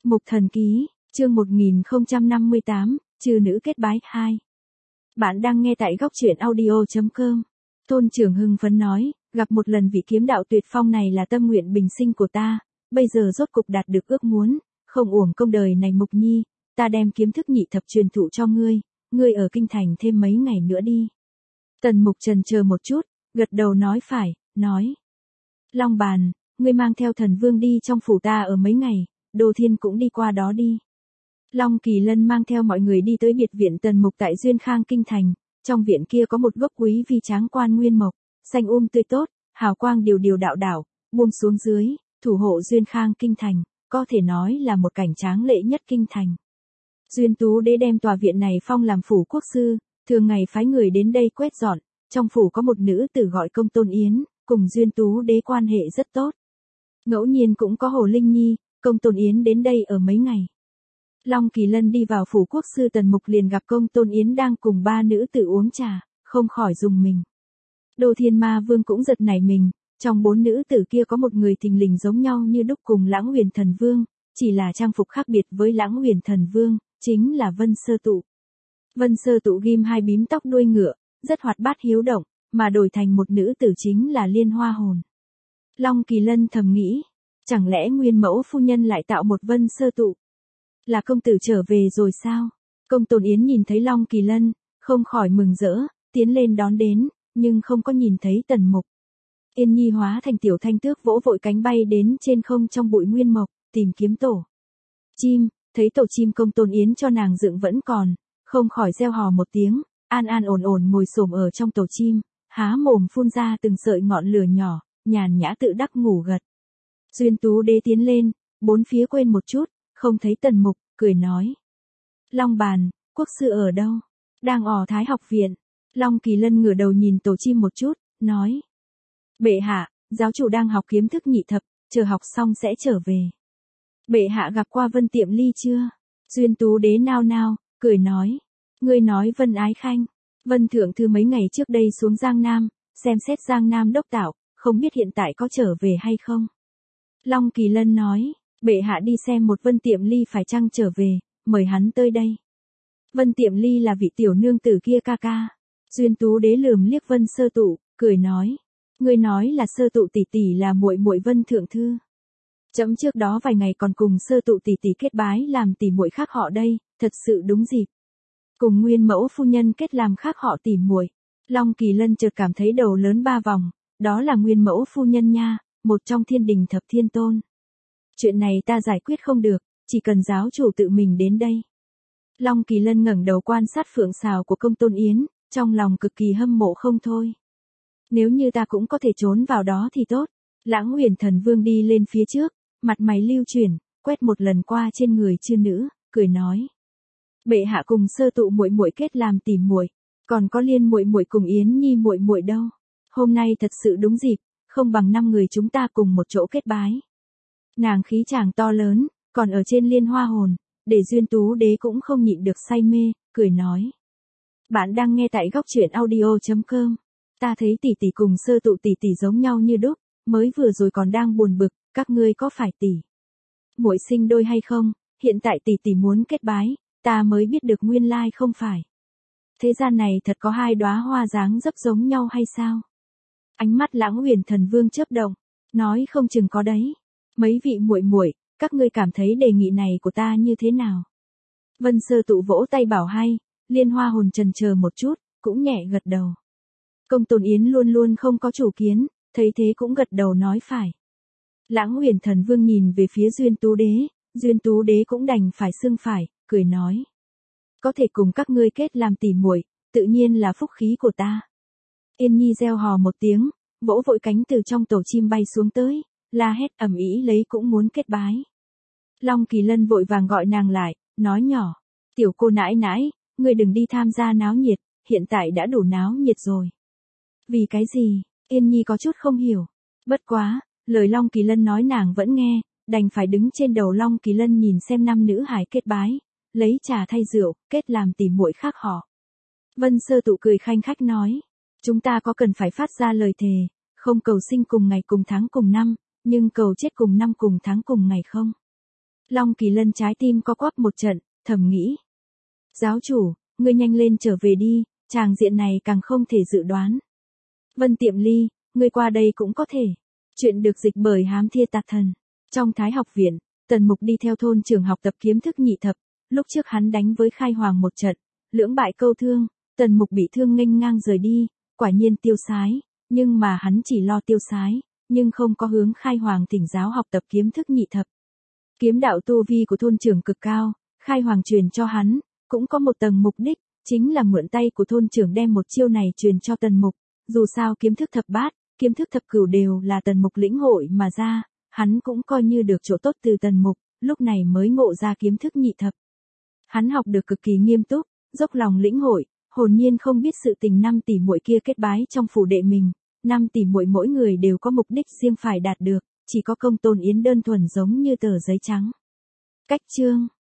Mục Thần Ký, chương 1058, Trừ nữ kết bái 2. Bạn đang nghe tại góc truyện audio.com. Tôn Trường hưng phấn nói, gặp một lần vị kiếm đạo tuyệt phong này là tâm nguyện bình sinh của ta, bây giờ rốt cục đạt được ước muốn, không uổng công đời này Mục Nhi, ta đem kiếm thức nhị thập truyền thụ cho ngươi ở kinh thành thêm mấy ngày nữa đi. Tần Mục chần chờ một chút, gật đầu nói phải, nói. Long Bàn, ngươi mang theo Thần Vương đi trong phủ ta ở mấy ngày, Đồ Thiên cũng đi qua đó đi. Long Kỳ Lân mang theo mọi người đi tới biệt viện Tần Mục tại Duyên Khang kinh thành, trong viện kia có một gốc quý vi tráng quan nguyên mộc, xanh tươi tốt, hào quang điều điều đạo đạo, buông xuống dưới, thủ hộ Duyên Khang kinh thành, có thể nói là một cảnh tráng lệ nhất kinh thành. Duyên Tú Đế đem tòa viện này phong làm phủ quốc sư, thường ngày phái người đến đây quét dọn, trong phủ có một nữ tử gọi Công Tôn Yến, cùng Duyên Tú Đế quan hệ rất tốt. Ngẫu nhiên cũng có Hồ Linh Nhi, Công Tôn Yến đến đây ở mấy ngày. Long Kỳ Lân đi vào phủ quốc sư Tần Mục liền gặp Công Tôn Yến đang cùng ba nữ tử uống trà, không khỏi rùng mình. Đồ Thiên Ma Vương cũng giật nảy mình, trong bốn nữ tử kia có một người thình lình giống nhau như đúc cùng Lãng Huyền Thần Vương, chỉ là trang phục khác biệt với Lãng Huyền Thần Vương, chính là Vân Sơ Tụ. Vân Sơ Tụ ghim hai bím tóc đuôi ngựa, rất hoạt bát hiếu động, mà đổi thành một nữ tử chính là Liên Hoa Hồn. Long Kỳ Lân thầm nghĩ, chẳng lẽ Nguyên Mẫu phu nhân lại tạo một Vân Sơ Tụ? Là công tử trở về rồi sao? Công Tôn Yến nhìn thấy Long Kỳ Lân, không khỏi mừng rỡ, tiến lên đón đến, nhưng không có nhìn thấy Tần Mục. Yên Nhi hóa thành tiểu thanh tước vỗ vội cánh bay đến trên không trong bụi nguyên mộc, tìm kiếm tổ chim, thấy tổ chim Công Tôn Yến cho nàng dựng vẫn còn, không khỏi reo hò một tiếng, an an ổn ổn ngồi xổm ở trong tổ chim, há mồm phun ra từng sợi ngọn lửa nhỏ, nhàn nhã tự đắc ngủ gật. Duyên Tú Đế tiến lên, bốn phía quên một chút, không thấy Tần Mục, cười nói. Long Bàn, quốc sư ở đâu? Đang ở Thái học viện. Long Kỳ Lân ngửa đầu nhìn tổ chim một chút, nói. Bệ hạ, giáo chủ đang học kiếm thức nhị thập, chờ học xong sẽ trở về. Bệ hạ gặp qua Vân Tiệm Ly chưa? Duyên Tú Đế nao nao, cười nói. Ngươi nói Vân Ái Khanh, Vân Thượng Thư mấy ngày trước đây xuống Giang Nam, xem xét Giang Nam đốc tạo, không biết hiện tại có trở về hay không? Long Kỳ Lân nói. Bệ hạ đi xem một Vân Tiệm Ly phải chăng trở về, mời hắn tới đây. Vân Tiệm Ly là vị tiểu nương tử kia ca ca. Duyên Tú Đế lườm liếc Vân Sơ Tụ, cười nói. Ngươi nói là Sơ Tụ tỷ tỷ là muội muội Vân Thượng Thư. Chấm trước đó vài ngày còn cùng Sơ Tụ tỷ tỷ kết bái làm tỷ muội khác họ đây, thật sự đúng dịp. Cùng Nguyên Mẫu phu nhân kết làm khác họ tỷ muội. Long Kỳ Lân chợt cảm thấy đầu lớn ba vòng, đó là Nguyên Mẫu phu nhân nha, một trong thiên đình thập thiên tôn. Chuyện này ta giải quyết không được, chỉ cần giáo chủ tự mình đến đây. Long Kỳ Lân ngẩng đầu quan sát phượng sào của Công Tôn Yến, trong lòng cực kỳ hâm mộ không thôi. Nếu như ta cũng có thể trốn vào đó thì tốt. Lãng Huyền Thần Vương đi lên phía trước, mặt mày lưu chuyển, quét một lần qua trên người chư nữ, cười nói. Bệ hạ cùng Sơ Tụ muội muội kết làm tỷ muội, còn có Liên muội muội cùng Yến Nhi muội muội đâu. Hôm nay thật sự đúng dịp, không bằng 5 người chúng ta cùng một chỗ kết bái. Nàng khí chàng to lớn, còn ở trên Liên Hoa Hồn, để Duyên Tú Đế cũng không nhịn được say mê, cười nói. Bạn đang nghe tại góc truyện audio.com. Ta thấy tỷ tỷ cùng Sơ Tụ tỷ tỷ giống nhau như đúc, mới vừa rồi còn đang buồn bực, các ngươi có phải tỷ muội sinh đôi hay không? Hiện tại tỷ tỷ muốn kết bái, ta mới biết được nguyên lai không phải. Thế gian này thật có hai đóa hoa dáng dấp giống nhau hay sao? Ánh mắt Lãng Huyền Thần Vương chớp động, nói không chừng có đấy. Mấy vị muội muội, các ngươi cảm thấy đề nghị này của ta như thế nào? Vân Sơ Tụ vỗ tay bảo hay, Liên Hoa Hồn chần chờ một chút, cũng nhẹ gật đầu. Công Tôn Yến luôn luôn không có chủ kiến, thấy thế cũng gật đầu nói phải. Lãng Huyền Thần Vương nhìn về phía Duyên Tú Đế cũng đành phải xưng phải, cười nói. Có thể cùng các ngươi kết làm tỷ muội, tự nhiên là phúc khí của ta. Yên Nhi reo hò một tiếng, vỗ vội cánh từ trong tổ chim bay xuống tới, la hét ầm ĩ lấy cũng muốn kết bái. Long Kỳ Lân vội vàng gọi nàng lại, nói nhỏ. Tiểu cô nãi nãi, ngươi đừng đi tham gia náo nhiệt, hiện tại đã đủ náo nhiệt rồi. Vì cái gì? Yên Nhi có chút không hiểu. Bất quá, lời Long Kỳ Lân nói nàng vẫn nghe, đành phải đứng trên đầu Long Kỳ Lân nhìn xem 5 nữ hài kết bái, lấy trà thay rượu, kết làm tỷ muội khác họ. Vân Sơ Tụ cười khanh khách nói. Chúng ta có cần phải phát ra lời thề, không cầu sinh cùng ngày cùng tháng cùng năm, nhưng cầu chết cùng năm cùng tháng cùng ngày không? Long Kỳ Lân trái tim co quắp một trận, thầm nghĩ. Giáo chủ, ngươi nhanh lên trở về đi, tràng diện này càng không thể dự đoán. Vân Tiệm Ly, ngươi qua đây cũng có thể. Chuyện được dịch bởi Hám Thiên Tạc Thần. Trong Thái học viện, Tần Mục đi theo thôn trưởng học tập kiếm thức nhị thập, lúc trước hắn đánh với Khai Hoàng một trận, lưỡng bại câu thương, Tần Mục bị thương nghênh ngang rời đi, quả nhiên tiêu sái, nhưng mà hắn chỉ lo tiêu sái, nhưng không có hướng Khai Hoàng thỉnh giáo học tập kiếm thức nhị thập. Kiếm đạo tu vi của thôn trưởng cực cao, Khai Hoàng truyền cho hắn, cũng có một tầng mục đích, chính là mượn tay của thôn trưởng đem một chiêu này truyền cho Tần Mục, dù sao kiếm thức thập bát, kiếm thức thập cửu đều là Tần Mục lĩnh hội mà ra, hắn cũng coi như được chỗ tốt từ Tần Mục, lúc này mới ngộ ra kiếm thức nhị thập. Hắn học được cực kỳ nghiêm túc, dốc lòng lĩnh hội, hồn nhiên không biết sự tình 5 tỷ muội kia kết bái trong phủ đệ mình, 5 tỷ muội mỗi người đều có mục đích riêng phải đạt được, chỉ có Công Tôn Yến đơn thuần giống như tờ giấy trắng. Cách chương